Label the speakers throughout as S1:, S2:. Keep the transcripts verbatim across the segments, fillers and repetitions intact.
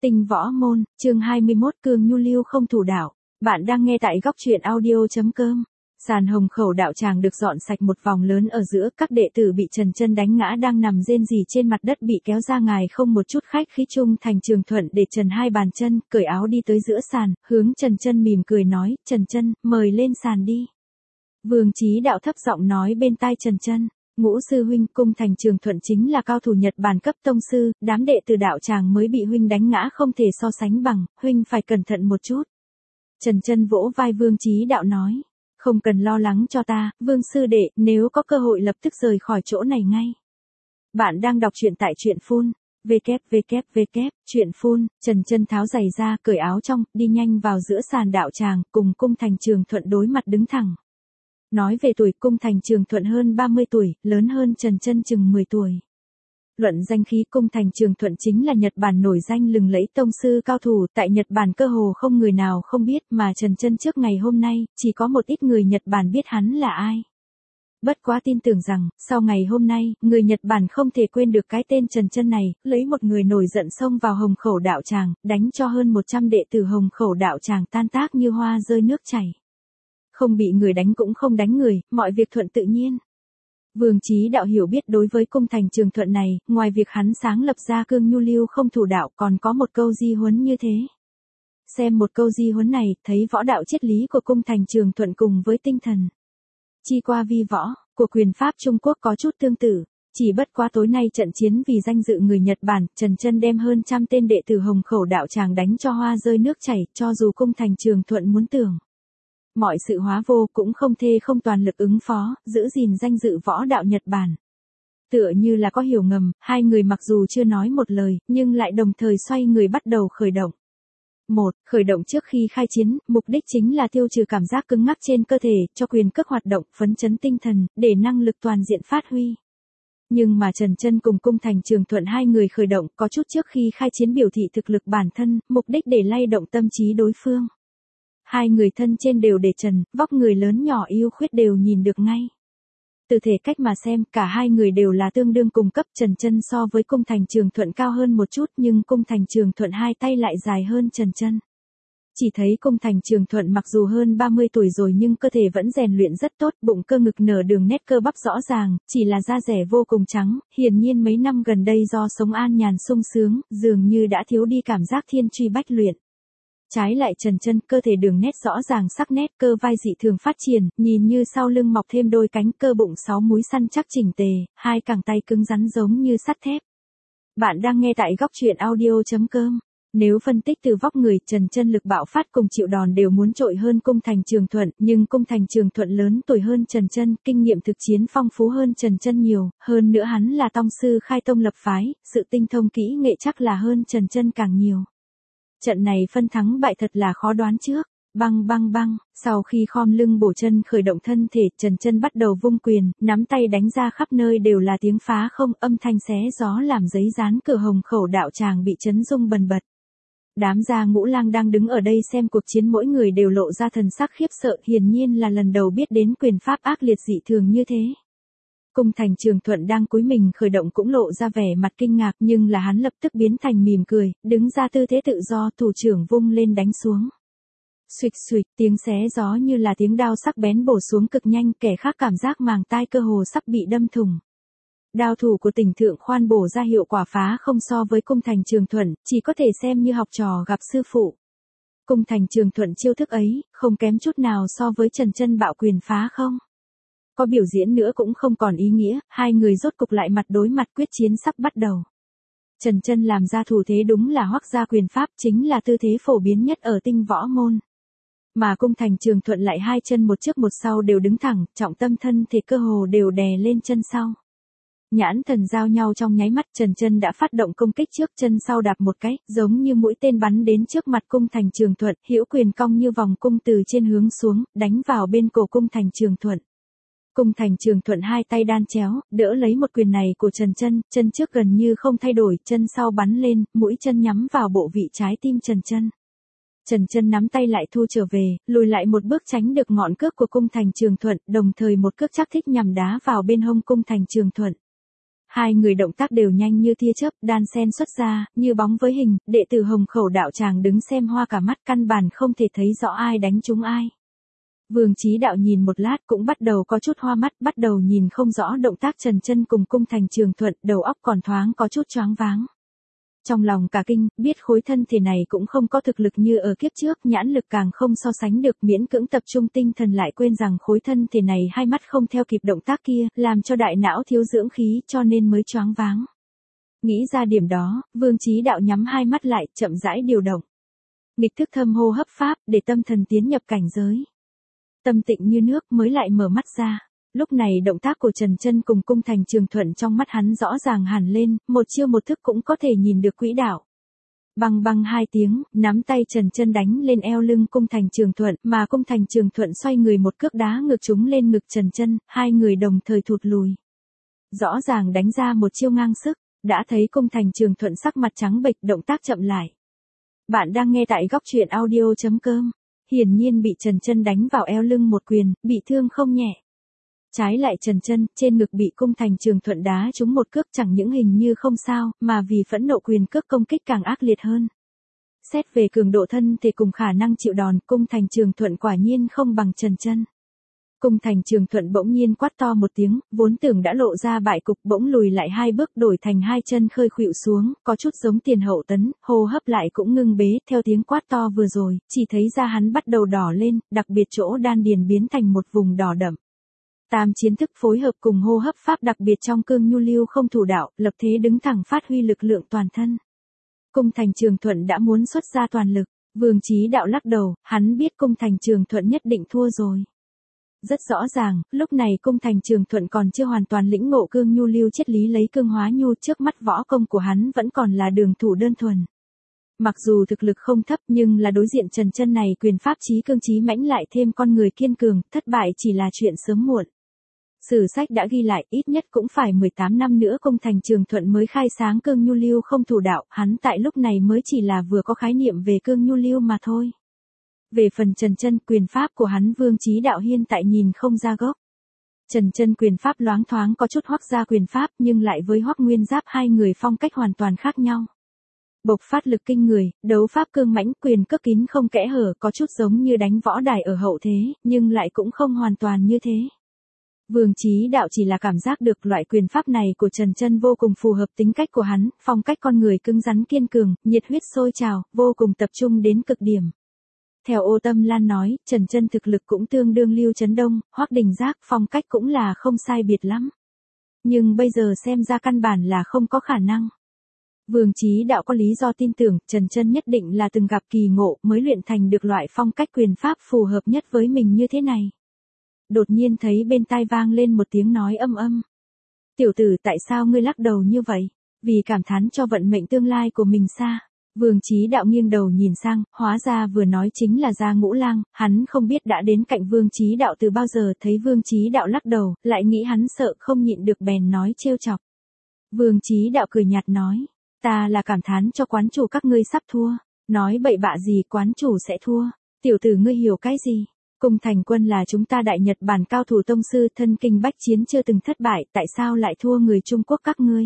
S1: Tinh võ môn, chương hai mươi mốt Cương Nhu Lưu không thủ đạo. Bạn đang nghe tại góc truyện audio.com. Sàn hồng khẩu đạo tràng được dọn sạch một vòng lớn ở giữa, các đệ tử bị Trần Chân đánh ngã đang nằm rên rỉ trên mặt đất bị kéo ra ngài không một chút khách khí chung thành Trường Thuận để trần hai bàn chân, cởi áo đi tới giữa sàn, hướng Trần Chân mỉm cười nói, Trần Chân, mời lên sàn đi. Vương Chí Đạo thấp giọng nói bên tai Trần Chân. Ngũ sư huynh, cung thành Trường Thuận chính là cao thủ Nhật Bản cấp tông sư, đám đệ tử đạo tràng mới bị huynh đánh ngã không thể so sánh bằng, huynh phải cẩn thận một chút. Trần Chân vỗ vai Vương Chí Đạo nói, không cần lo lắng cho ta, Vương sư đệ, nếu có cơ hội lập tức rời khỏi chỗ này ngay. Bạn đang đọc truyện tại truyện phun, www, truyện phun, Trần Chân tháo giày ra, cởi áo trong, đi nhanh vào giữa sàn đạo tràng, cùng cung thành Trường Thuận đối mặt đứng thẳng. Nói về tuổi, cung thành Trường Thuận hơn ba mươi tuổi, lớn hơn Trần Chân chừng mười tuổi. Luận danh khí, cung thành Trường Thuận chính là Nhật Bản nổi danh lừng lẫy tông sư cao thủ, tại Nhật Bản cơ hồ không người nào không biết, mà Trần Chân trước ngày hôm nay, chỉ có một ít người Nhật Bản biết hắn là ai. Bất quá tin tưởng rằng, sau ngày hôm nay, người Nhật Bản không thể quên được cái tên Trần Chân này, lấy một người nổi giận xông vào hồng khẩu đạo tràng, đánh cho hơn một trăm đệ tử hồng khẩu đạo tràng tan tác như hoa rơi nước chảy. Không bị người đánh cũng không đánh người, mọi việc thuận tự nhiên. Vương Chí Đạo hiểu biết đối với cung thành Trường Thuận này, ngoài việc hắn sáng lập ra Cương Nhu Lưu không thủ đạo còn có một câu di huấn như thế. Xem một câu di huấn này, thấy võ đạo triết lý của cung thành Trường Thuận cùng với tinh thần chi qua vi võ của quyền pháp Trung Quốc có chút tương tự. Chỉ bất quá tối nay trận chiến vì danh dự người Nhật Bản, Trần Chân đem hơn trăm tên đệ tử hồng khẩu đạo tràng đánh cho hoa rơi nước chảy, cho dù cung thành Trường Thuận muốn tưởng mọi sự hóa vô cũng không thê không toàn lực ứng phó, giữ gìn danh dự võ đạo Nhật Bản. Tựa như là có hiểu ngầm, hai người mặc dù chưa nói một lời, nhưng lại đồng thời xoay người bắt đầu khởi động. một. Khởi động trước khi khai chiến, mục đích chính là tiêu trừ cảm giác cứng ngắc trên cơ thể, cho quyền cước hoạt động, phấn chấn tinh thần, để năng lực toàn diện phát huy. Nhưng mà Trần Chân cùng cung thành Trường Thuận hai người khởi động, có chút trước khi khai chiến biểu thị thực lực bản thân, mục đích để lay động tâm trí đối phương. Hai người thân trên đều để trần, vóc người lớn nhỏ ưu khuyết đều nhìn được ngay. Từ thể cách mà xem, cả hai người đều là tương đương cùng cấp. Trần Chân so với cung thành Trường Thuận cao hơn một chút, nhưng cung thành Trường Thuận hai tay lại dài hơn Trần Chân. Chỉ thấy cung thành Trường Thuận mặc dù hơn ba mươi tuổi rồi nhưng cơ thể vẫn rèn luyện rất tốt, bụng cơ ngực nở đường nét cơ bắp rõ ràng, chỉ là da rẻ vô cùng trắng, hiển nhiên mấy năm gần đây do sống an nhàn sung sướng, dường như đã thiếu đi cảm giác thiên truy bách luyện. Trái lại Trần Chân, cơ thể đường nét rõ ràng sắc nét, cơ vai dị thường phát triển, nhìn như sau lưng mọc thêm đôi cánh, cơ bụng sáu múi săn chắc chỉnh tề, hai cẳng tay cứng rắn giống như sắt thép. Bạn đang nghe tại góc truyện audio.com. Nếu phân tích từ vóc người, Trần Chân lực bạo phát cùng chịu đòn đều muốn trội hơn cung thành Trường Thuận, nhưng cung thành Trường Thuận lớn tuổi hơn Trần Chân, kinh nghiệm thực chiến phong phú hơn Trần Chân nhiều, hơn nữa hắn là tông sư khai tông lập phái, sự tinh thông kỹ nghệ chắc là hơn Trần Chân càng nhiều. Trận này phân thắng bại thật là khó đoán trước. Băng băng băng, sau khi khom lưng bổ chân khởi động thân thể, Trần Chân bắt đầu vung quyền, nắm tay đánh ra khắp nơi đều là tiếng phá không, âm thanh xé gió làm giấy dán cửa hồng khẩu đạo tràng bị chấn rung bần bật. Đám gia ngũ lang đang đứng ở đây xem cuộc chiến mỗi người đều lộ ra thần sắc khiếp sợ, hiển nhiên là lần đầu biết đến quyền pháp ác liệt dị thường như thế. Cung thành Trường Thuận đang cúi mình khởi động cũng lộ ra vẻ mặt kinh ngạc, nhưng là hắn lập tức biến thành mỉm cười, đứng ra tư thế tự do, thủ trưởng vung lên đánh xuống. Xuịch xuịch, tiếng xé gió như là tiếng đao sắc bén bổ xuống cực nhanh, kẻ khác cảm giác màng tai cơ hồ sắp bị đâm thủng. Đao thủ của Tỉnh Thượng Khoan bổ ra hiệu quả phá không so với cung thành Trường Thuận, chỉ có thể xem như học trò gặp sư phụ. Cung thành Trường Thuận chiêu thức ấy, không kém chút nào so với Trần Chân bạo quyền phá không. Có biểu diễn nữa cũng không còn ý nghĩa, hai người rốt cục lại mặt đối mặt, quyết chiến sắp bắt đầu. Trần Chân làm ra thủ thế đúng là hoắc gia quyền pháp, chính là tư thế phổ biến nhất ở tinh võ môn. Mà cung thành Trường Thuận lại hai chân một trước một sau đều đứng thẳng, trọng tâm thân thể cơ hồ đều đè lên chân sau. Nhãn thần giao nhau trong nháy mắt, Trần Chân đã phát động công kích trước, chân sau đạp một cái, giống như mũi tên bắn đến trước mặt cung thành Trường Thuận, hữu quyền cong như vòng cung từ trên hướng xuống, đánh vào bên cổ cung thành Trường Thuận. Cung thành Trường Thuận hai tay đan chéo, đỡ lấy một quyền này của Trần Chân, chân trước gần như không thay đổi, chân sau bắn lên, mũi chân nhắm vào bộ vị trái tim Trần Chân. Trần Chân nắm tay lại thu trở về, lùi lại một bước tránh được ngọn cước của cung thành Trường Thuận, đồng thời một cước chắc thích nhằm đá vào bên hông cung thành Trường Thuận. Hai người động tác đều nhanh như tia chớp, đan xen xuất ra, như bóng với hình, đệ tử Hồng Khẩu đạo tràng đứng xem hoa cả mắt, căn bản không thể thấy rõ ai đánh trúng ai. Vương Chí Đạo nhìn một lát cũng bắt đầu có chút hoa mắt, bắt đầu nhìn không rõ động tác Trần Chân cùng Cung Thành Trường Thuận, đầu óc còn thoáng có chút choáng váng. Trong lòng cả kinh, biết khối thân thể này cũng không có thực lực như ở kiếp trước, nhãn lực càng không so sánh được, miễn cưỡng tập trung tinh thần lại quên rằng khối thân thể này hai mắt không theo kịp động tác kia, làm cho đại não thiếu dưỡng khí cho nên mới choáng váng. Nghĩ ra điểm đó, Vương Chí Đạo nhắm hai mắt lại, chậm rãi điều động. Nghịch thức thâm hô hấp pháp, để tâm thần tiến nhập cảnh giới. Tâm tịnh như nước mới lại mở mắt ra. Lúc này động tác của Trần Chân cùng Cung Thành Trường Thuận trong mắt hắn rõ ràng hẳn lên, một chiêu một thức cũng có thể nhìn được quỹ đạo. Băng băng hai tiếng, nắm tay Trần Chân đánh lên eo lưng Cung Thành Trường Thuận, mà Cung Thành Trường Thuận xoay người một cước đá ngược chúng lên ngực Trần Chân, hai người đồng thời thụt lùi. Rõ ràng đánh ra một chiêu ngang sức, đã thấy Cung Thành Trường Thuận sắc mặt trắng bệch, động tác chậm lại. Bạn đang nghe tại góc truyện audio chấm com. Hiển nhiên bị Trần Chân đánh vào eo lưng một quyền, bị thương không nhẹ. Trái lại Trần Chân, trên ngực bị Cung Thành Trường Thuận đá trúng một cước, chẳng những hình như không sao, mà vì phẫn nộ quyền cước công kích càng ác liệt hơn. Xét về cường độ thân thể cùng khả năng chịu đòn, Cung Thành Trường Thuận quả nhiên không bằng Trần Chân. Cung Thành Trường Thuận bỗng nhiên quát to một tiếng, vốn tưởng đã lộ ra bại cục, bỗng lùi lại hai bước, đổi thành hai chân khơi khuỵu xuống, có chút giống tiền hậu tấn, hô hấp lại cũng ngưng bế, theo tiếng quát to vừa rồi, chỉ thấy da hắn bắt đầu đỏ lên, đặc biệt chỗ đan điền biến thành một vùng đỏ đậm. Tam chiến thức phối hợp cùng hô hấp pháp đặc biệt trong cương nhu lưu không thủ đạo, lập thế đứng thẳng phát huy lực lượng toàn thân. Cung Thành Trường Thuận đã muốn xuất ra toàn lực, Vương Chí Đạo lắc đầu, hắn biết Cung Thành Trường Thuận nhất định thua rồi. Rất rõ ràng, lúc này Cung Thành Trường Thuận còn chưa hoàn toàn lĩnh ngộ cương nhu lưu triết lý lấy cương hóa nhu, trước mắt võ công của hắn vẫn còn là đường thủ đơn thuần. Mặc dù thực lực không thấp nhưng là đối diện Trần Chân này quyền pháp chí cương chí mãnh lại thêm con người kiên cường, thất bại chỉ là chuyện sớm muộn. Sử sách đã ghi lại, ít nhất cũng phải mười tám năm nữa Cung Thành Trường Thuận mới khai sáng cương nhu lưu không thủ đạo, hắn tại lúc này mới chỉ là vừa có khái niệm về cương nhu lưu mà thôi. Về phần Trần Chân, quyền pháp của hắn Vương Chí Đạo hiện tại nhìn không ra gốc. Trần Chân quyền pháp loáng thoáng có chút Hoắc gia quyền pháp, nhưng lại với Hoắc Nguyên Giáp hai người phong cách hoàn toàn khác nhau. Bộc phát lực kinh người, đấu pháp cương mãnh, quyền cước kín không kẽ hở, có chút giống như đánh võ đài ở hậu thế, nhưng lại cũng không hoàn toàn như thế. Vương Chí Đạo chỉ là cảm giác được loại quyền pháp này của Trần Chân vô cùng phù hợp tính cách của hắn, phong cách con người cứng rắn kiên cường, nhiệt huyết sôi trào, vô cùng tập trung đến cực điểm. Theo Ô Tâm Lan nói, Trần Chân thực lực cũng tương đương Lưu Chấn Đông, Hoắc Đình Giác, phong cách cũng là không sai biệt lắm. Nhưng bây giờ xem ra căn bản là không có khả năng. Vương Chí Đạo có lý do tin tưởng, Trần Chân nhất định là từng gặp kỳ ngộ mới luyện thành được loại phong cách quyền pháp phù hợp nhất với mình như thế này. Đột nhiên thấy bên tai vang lên một tiếng nói âm âm. Tiểu tử, tại sao ngươi lắc đầu như vậy? Vì cảm thán cho vận mệnh tương lai của mình xa. Vương Chí Đạo nghiêng đầu nhìn sang, hóa ra vừa nói chính là Gia Ngũ Lang, hắn không biết đã đến cạnh Vương Chí Đạo từ bao giờ, thấy Vương Chí Đạo lắc đầu, lại nghĩ hắn sợ không nhịn được bèn nói trêu chọc. Vương Chí Đạo cười nhạt nói, ta là cảm thán cho quán chủ các ngươi sắp thua, nói bậy bạ gì quán chủ sẽ thua, tiểu tử ngươi hiểu cái gì? Cung Thành Quân là chúng ta Đại Nhật Bản cao thủ tông sư, thân kinh bách chiến chưa từng thất bại, tại sao lại thua người Trung Quốc các ngươi?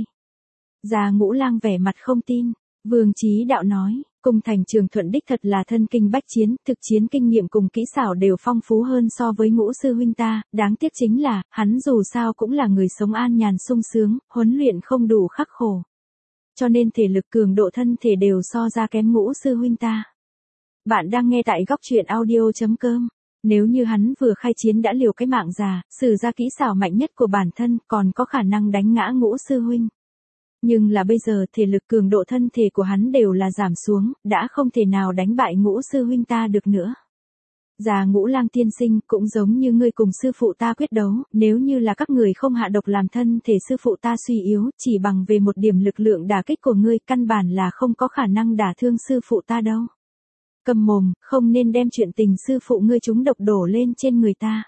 S1: Gia Ngũ Lang vẻ mặt không tin. Vương Chí Đạo nói, Cung Thành Trường Thuận đích thật là thân kinh bách chiến, thực chiến kinh nghiệm cùng kỹ xảo đều phong phú hơn so với Ngũ sư huynh ta, đáng tiếc chính là, hắn dù sao cũng là người sống an nhàn sung sướng, huấn luyện không đủ khắc khổ. Cho nên thể lực cường độ thân thể đều so ra kém Ngũ sư huynh ta. Bạn đang nghe tại góc truyện audio chấm com. Nếu như hắn vừa khai chiến đã liều cái mạng già, sử ra kỹ xảo mạnh nhất của bản thân, còn có khả năng đánh ngã Ngũ sư huynh. Nhưng là bây giờ thể lực cường độ thân thể của hắn đều là giảm xuống, đã không thể nào đánh bại Ngũ sư huynh ta được nữa. Già Ngũ Lang tiên sinh, cũng giống như ngươi cùng sư phụ ta quyết đấu, nếu như là các người không hạ độc làm thân thể sư phụ ta suy yếu, chỉ bằng về một điểm lực lượng đả kích của ngươi, căn bản là không có khả năng đả thương sư phụ ta đâu. Cầm mồm, không nên đem chuyện tình sư phụ ngươi trúng độc đổ lên trên người ta.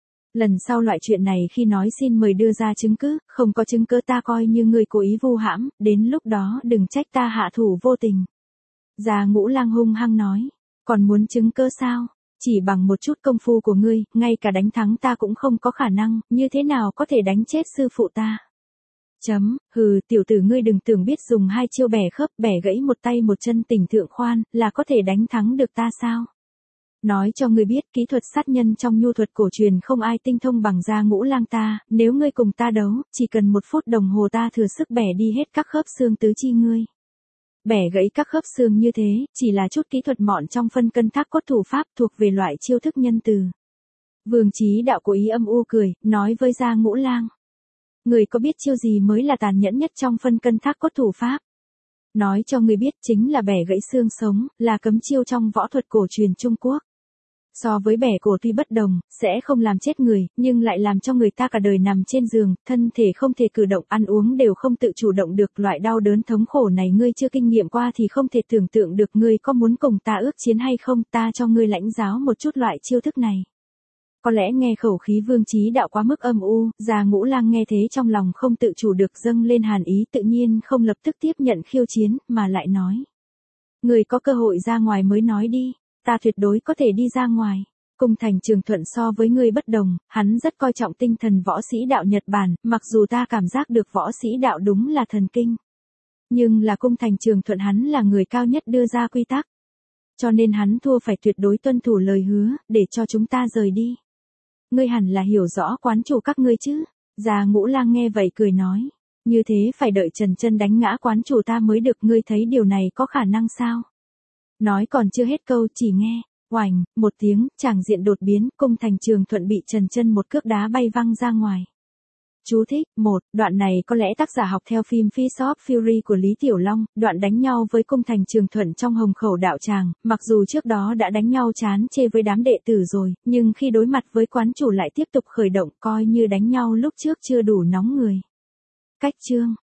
S1: Lần sau loại chuyện này khi nói xin mời đưa ra chứng cứ, không có chứng cứ ta coi như ngươi cố ý vu hãm, đến lúc đó đừng trách ta hạ thủ vô tình. Già Ngũ Lang hung hăng nói, còn muốn chứng cứ sao? Chỉ bằng một chút công phu của ngươi, ngay cả đánh thắng ta cũng không có khả năng, như thế nào có thể đánh chết sư phụ ta? Chấm, hừ, tiểu tử ngươi đừng tưởng biết dùng hai chiêu bẻ khớp, bẻ gãy một tay một chân tỉnh thượng khoan, là có thể đánh thắng được ta sao? Nói cho ngươi biết, kỹ thuật sát nhân trong nhu thuật cổ truyền không ai tinh thông bằng Gia Ngũ Lang ta, nếu ngươi cùng ta đấu, chỉ cần một phút đồng hồ ta thừa sức bẻ đi hết các khớp xương tứ chi ngươi. Bẻ gãy các khớp xương như thế, chỉ là chút kỹ thuật mọn trong phân cân thác cốt thủ pháp thuộc về loại chiêu thức nhân từ. Vương Chí Đạo cố ý âm u cười, nói với Gia Ngũ Lang. Người có biết chiêu gì mới là tàn nhẫn nhất trong phân cân thác cốt thủ pháp? Nói cho người biết chính là bẻ gãy xương sống, là cấm chiêu trong võ thuật cổ truyền Trung Quốc. So với bẻ cổ tuy bất đồng, sẽ không làm chết người, nhưng lại làm cho người ta cả đời nằm trên giường, thân thể không thể cử động, ăn uống đều không tự chủ động được. Loại đau đớn thống khổ này ngươi chưa kinh nghiệm qua thì không thể tưởng tượng được. Ngươi có muốn cùng ta ước chiến hay không? Ta cho ngươi lãnh giáo một chút loại chiêu thức này. Có lẽ nghe khẩu khí Vương Chí Đạo quá mức âm u, Gia Ngũ Lang nghe thế trong lòng không tự chủ được dâng lên hàn ý, tự nhiên không lập tức tiếp nhận khiêu chiến, mà lại nói. Người có cơ hội ra ngoài mới nói đi, ta tuyệt đối có thể đi ra ngoài. Cung Thành Trường Thuận so với ngươi bất đồng, hắn rất coi trọng tinh thần võ sĩ đạo Nhật Bản, mặc dù ta cảm giác được võ sĩ đạo đúng là thần kinh. Nhưng là Cung Thành Trường Thuận hắn là người cao nhất đưa ra quy tắc. Cho nên hắn thua phải tuyệt đối tuân thủ lời hứa, để cho chúng ta rời đi. Ngươi hẳn là hiểu rõ quán chủ các ngươi chứ. Gia Ngũ Lang nghe vậy cười nói. Như thế phải đợi Trần Chân đánh ngã quán chủ ta mới được, ngươi thấy điều này có khả năng sao? Nói còn chưa hết câu chỉ nghe, oành, một tiếng, tràng diện đột biến, Cung Thành Trường Thuận bị Trần Chân một cước đá bay văng ra ngoài. Chú thích, một, đoạn này có lẽ tác giả học theo phim Fist of Fury của Lý Tiểu Long, đoạn đánh nhau với Cung Thành Trường Thuận trong Hồng Khẩu đạo tràng, mặc dù trước đó đã đánh nhau chán chê với đám đệ tử rồi, nhưng khi đối mặt với quán chủ lại tiếp tục khởi động, coi như đánh nhau lúc trước chưa đủ nóng người. Cách chương